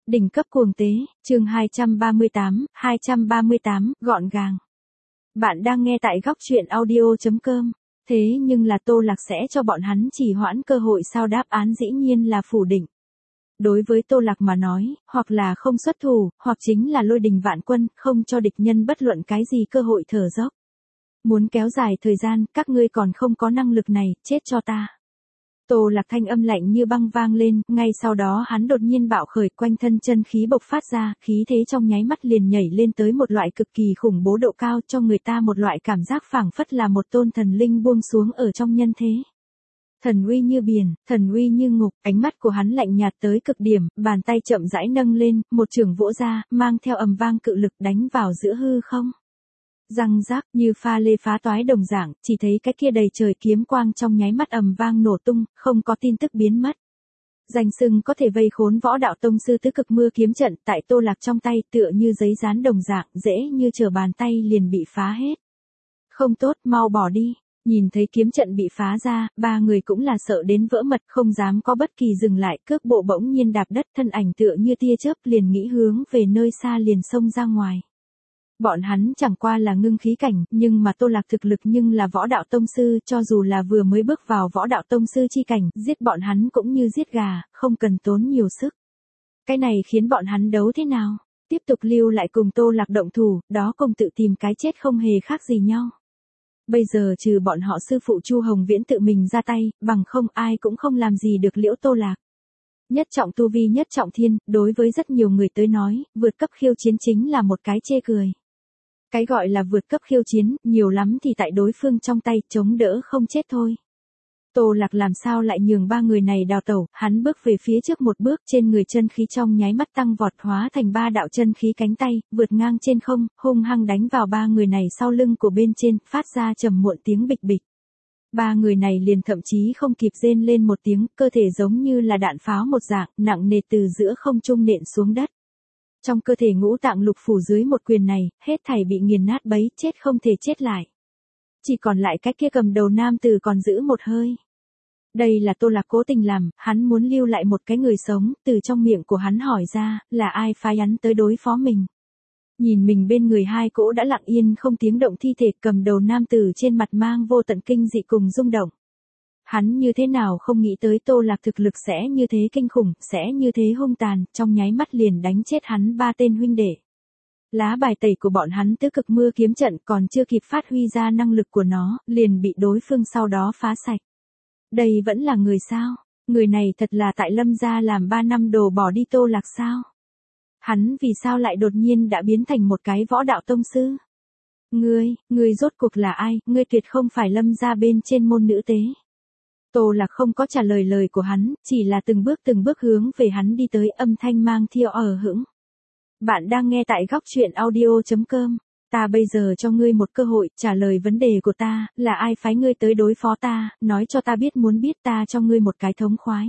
Đỉnh cấp cuồng tế, chương 238, gọn gàng. Bạn đang nghe tại góc truyện audio.com. Thế nhưng là Tô Lạc sẽ cho bọn hắn trì hoãn cơ hội sao? Đáp án dĩ nhiên là phủ định. Đối với Tô Lạc mà nói, hoặc là không xuất thủ, hoặc chính là lôi đình vạn quân, không cho địch nhân bất luận cái gì cơ hội thở dốc. Muốn kéo dài thời gian, các ngươi còn không có năng lực này, chết cho ta. Tô Lạc thanh âm lạnh như băng vang lên, ngay sau đó hắn đột nhiên bạo khởi, quanh thân chân khí bộc phát ra, khí thế trong nháy mắt liền nhảy lên tới một loại cực kỳ khủng bố độ cao, cho người ta một loại cảm giác phảng phất là một tôn thần linh buông xuống ở trong nhân thế. Thần uy như biển, thần uy như ngục, ánh mắt của hắn lạnh nhạt tới cực điểm, bàn tay chậm rãi nâng lên, một chưởng vỗ ra, mang theo ầm vang cự lực đánh vào giữa hư không. Răng rác như pha lê phá toái đồng dạng, chỉ thấy cái kia đầy trời kiếm quang trong nháy mắt ầm vang nổ tung, không có tin tức biến mất. Danh xưng có thể vây khốn võ đạo tông sư tứ cực mưa kiếm trận tại Tô Lạc trong tay tựa như giấy dán đồng dạng, dễ như trở bàn tay liền bị phá hết. Không tốt, mau bỏ đi. Nhìn thấy kiếm trận bị phá ra, ba người cũng là sợ đến vỡ mật, không dám có bất kỳ dừng lại, cước bộ bỗng nhiên đạp đất, thân ảnh tựa như tia chớp liền nghĩ hướng về nơi xa liền xông ra ngoài. Bọn hắn chẳng qua là ngưng khí cảnh, nhưng mà Tô Lạc thực lực nhưng là võ đạo tông sư, cho dù là vừa mới bước vào võ đạo tông sư chi cảnh, giết bọn hắn cũng như giết gà, không cần tốn nhiều sức. Cái này khiến bọn hắn đấu thế nào? Tiếp tục lưu lại cùng Tô Lạc động thủ, đó cùng tự tìm cái chết không hề khác gì nhau. Bây giờ trừ bọn họ sư phụ Chu Hồng Viễn tự mình ra tay, bằng không ai cũng không làm gì được Liễu Tô Lạc. Nhất trọng tu vi nhất trọng thiên, đối với rất nhiều người tới nói, vượt cấp khiêu chiến chính là một cái chê cười. Cái gọi là vượt cấp khiêu chiến, nhiều lắm thì tại đối phương trong tay, chống đỡ không chết thôi. Tô Lạc làm sao lại nhường ba người này đào tẩu, hắn bước về phía trước một bước, trên người chân khí trong nháy mắt tăng vọt hóa thành ba đạo chân khí cánh tay, vượt ngang trên không, hung hăng đánh vào ba người này sau lưng của bên trên, phát ra trầm muộn tiếng bịch bịch. Ba người này liền thậm chí không kịp rên lên một tiếng, cơ thể giống như là đạn pháo một dạng, nặng nề từ giữa không trung nện xuống đất. Trong cơ thể ngũ tạng lục phủ dưới một quyền này, hết thảy bị nghiền nát bấy, chết không thể chết lại. Chỉ còn lại cái kia cầm đầu nam tử còn giữ một hơi. Đây là Tô Lạc cố tình làm, hắn muốn lưu lại một cái người sống, từ trong miệng của hắn hỏi ra, là ai phái hắn tới đối phó mình. Nhìn mình bên người hai cỗ đã lặng yên không tiếng động thi thể, cầm đầu nam tử trên mặt mang vô tận kinh dị cùng rung động. Hắn như thế nào không nghĩ tới Tô Lạc thực lực sẽ như thế kinh khủng, sẽ như thế hung tàn, trong nháy mắt liền đánh chết hắn ba tên huynh đệ. Lá bài tẩy của bọn hắn tứ cực mưa kiếm trận còn chưa kịp phát huy ra năng lực của nó, liền bị đối phương sau đó phá sạch. Đây vẫn là người sao? Người này thật là tại Lâm gia làm 3 năm đồ bỏ đi Tô Lạc sao? Hắn vì sao lại đột nhiên đã biến thành một cái võ đạo tông sư? Ngươi rốt cuộc là ai? Ngươi tuyệt không phải Lâm gia bên trên môn nữ tế. Tô Lạc không có trả lời lời của hắn, chỉ là từng bước hướng về hắn đi tới, âm thanh mang theo hững. Bạn đang nghe tại góc truyện audio.com. Ta bây giờ cho ngươi một cơ hội, trả lời vấn đề của ta, là ai phái ngươi tới đối phó ta, nói cho ta biết, muốn biết ta cho ngươi một cái thống khoái.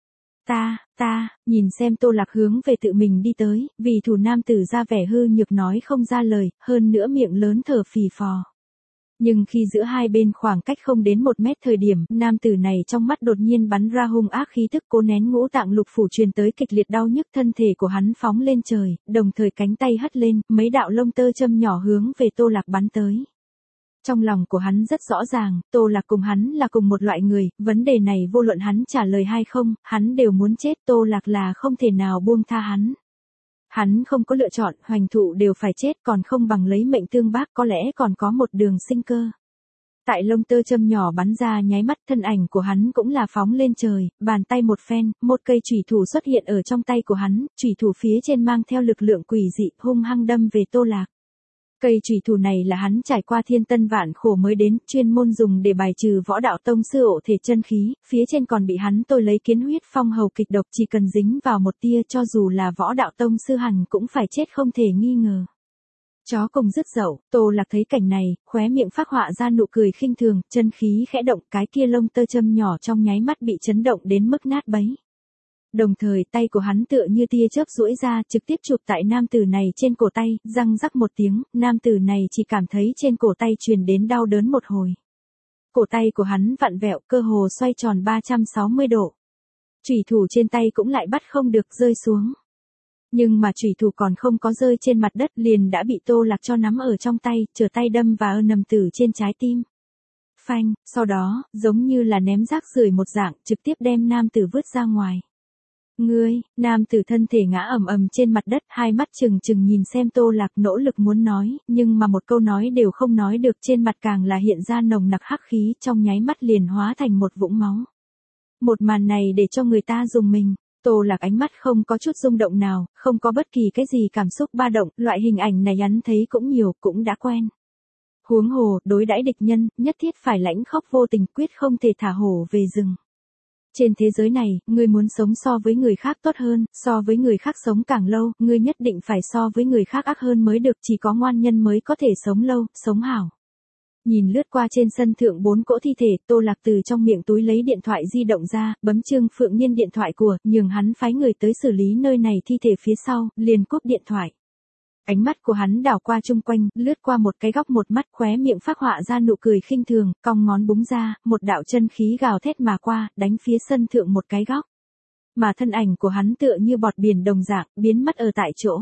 Nhìn xem Tô Lạc hướng về tự mình đi tới, vì thủ nam tử ra vẻ hư nhược nói không ra lời, hơn nữa miệng lớn thở phì phò. Nhưng khi giữa hai bên khoảng cách không đến 1 mét thời điểm, nam tử này trong mắt đột nhiên bắn ra hung ác khí tức, cố nén ngũ tạng lục phủ truyền tới kịch liệt đau nhức, thân thể của hắn phóng lên trời, đồng thời cánh tay hất lên, mấy đạo lông tơ châm nhỏ hướng về Tô Lạc bắn tới. Trong lòng của hắn rất rõ ràng, Tô Lạc cùng hắn là cùng một loại người, vấn đề này vô luận hắn trả lời hay không, hắn đều muốn chết, Tô Lạc là không thể nào buông tha hắn. Hắn không có lựa chọn, hoành thụ đều phải chết, còn không bằng lấy mệnh tương bác, có lẽ còn có một đường sinh cơ. Tại lông tơ châm nhỏ bắn ra nháy mắt, thân ảnh của hắn cũng là phóng lên trời, bàn tay một phen, một cây chủy thủ xuất hiện ở trong tay của hắn, chủy thủ phía trên mang theo lực lượng quỷ dị, hung hăng đâm về Tô Lạc. Cây chủy thủ này là hắn trải qua thiên tân vạn khổ mới đến, chuyên môn dùng để bài trừ võ đạo tông sư ổ thể chân khí, phía trên còn bị hắn tôi lấy kiến huyết phong hầu kịch độc, chỉ cần dính vào một tia cho dù là võ đạo tông sư hẳn cũng phải chết không thể nghi ngờ. Chó cùng rứt dậu, Tô Lạc thấy cảnh này, khóe miệng phác họa ra nụ cười khinh thường, chân khí khẽ động, cái kia lông tơ châm nhỏ trong nháy mắt bị chấn động đến mức nát bấy. Đồng thời tay của hắn tựa như tia chớp duỗi ra, trực tiếp chụp tại nam tử này trên cổ tay, răng rắc một tiếng, nam tử này chỉ cảm thấy trên cổ tay truyền đến đau đớn một hồi. Cổ tay của hắn vặn vẹo, cơ hồ xoay tròn 360 độ. Chủy thủ trên tay cũng lại bắt không được, rơi xuống. Nhưng mà chủy thủ còn không có rơi trên mặt đất liền đã bị Tô Lạc cho nắm ở trong tay, trở tay đâm vào nầm tử trên trái tim. Phanh, sau đó, giống như là ném rác rưởi một dạng, trực tiếp đem nam tử vứt ra ngoài. Ngươi, nam tử thân thể ngã ầm ầm trên mặt đất, hai mắt trừng trừng nhìn xem Tô Lạc, nỗ lực muốn nói, nhưng mà một câu nói đều không nói được, trên mặt càng là hiện ra nồng nặc hắc khí, trong nháy mắt liền hóa thành một vũng máu. Một màn này để cho người ta rùng mình. Tô Lạc ánh mắt không có chút rung động nào, không có bất kỳ cái gì cảm xúc ba động, loại hình ảnh này hắn thấy cũng nhiều, cũng đã quen. Huống hồ, đối đãi địch nhân, nhất thiết phải lãnh khóc vô tình, quyết không thể thả hổ về rừng. Trên thế giới này, ngươi muốn sống so với người khác tốt hơn, so với người khác sống càng lâu, ngươi nhất định phải so với người khác ác hơn mới được, chỉ có ngoan nhân mới có thể sống lâu, sống hảo. Nhìn lướt qua trên sân thượng 4 cỗ thi thể, Tô Lạc từ trong miệng túi lấy điện thoại di động ra, bấm Trương Phượng Nhiên điện thoại của, nhường hắn phái người tới xử lý nơi này thi thể phía sau, liền cúp điện thoại. Ánh mắt của hắn đảo qua chung quanh, lướt qua một cái góc, một mắt khóe miệng phác họa ra nụ cười khinh thường, cong ngón búng ra, một đạo chân khí gào thét mà qua, đánh phía sân thượng một cái góc. Mà thân ảnh của hắn tựa như bọt biển đồng dạng, biến mất ở tại chỗ.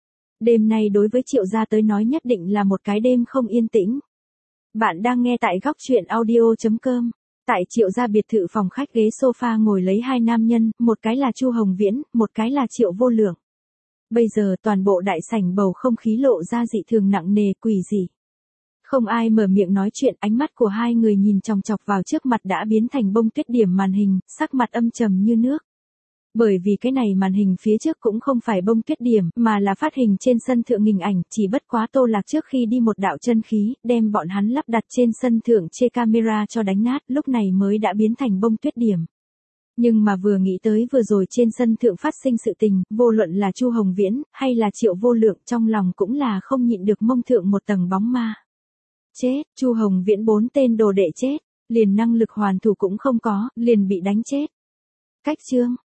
Đêm nay đối với Triệu gia tới nói nhất định là một cái đêm không yên tĩnh. Bạn đang nghe tại góc truyện audio.com. Tại Triệu gia biệt thự phòng khách ghế sofa ngồi lấy hai nam nhân, một cái là Chu Hồng Viễn, một cái là Triệu Vô Lượng. Bây giờ toàn bộ đại sảnh bầu không khí lộ ra dị thường nặng nề, quỷ dị. Không ai mở miệng nói chuyện, ánh mắt của hai người nhìn chòng chọc vào trước mặt đã biến thành bông tuyết điểm màn hình, sắc mặt âm trầm như nước. Bởi vì cái này màn hình phía trước cũng không phải bông tuyết điểm, mà là phát hình trên sân thượng hình ảnh, chỉ bất quá Tô Lạc trước khi đi một đạo chân khí, đem bọn hắn lắp đặt trên sân thượng chê camera cho đánh nát, lúc này mới đã biến thành bông tuyết điểm. Nhưng mà vừa nghĩ tới vừa rồi trên sân thượng phát sinh sự tình, vô luận là Chu Hồng Viễn, hay là Triệu Vô Lượng, trong lòng cũng là không nhịn được mông thượng một tầng bóng ma. Chết, Chu Hồng Viễn 4 tên đồ đệ chết, liền năng lực hoàn thủ cũng không có, liền bị đánh chết. Cách chương.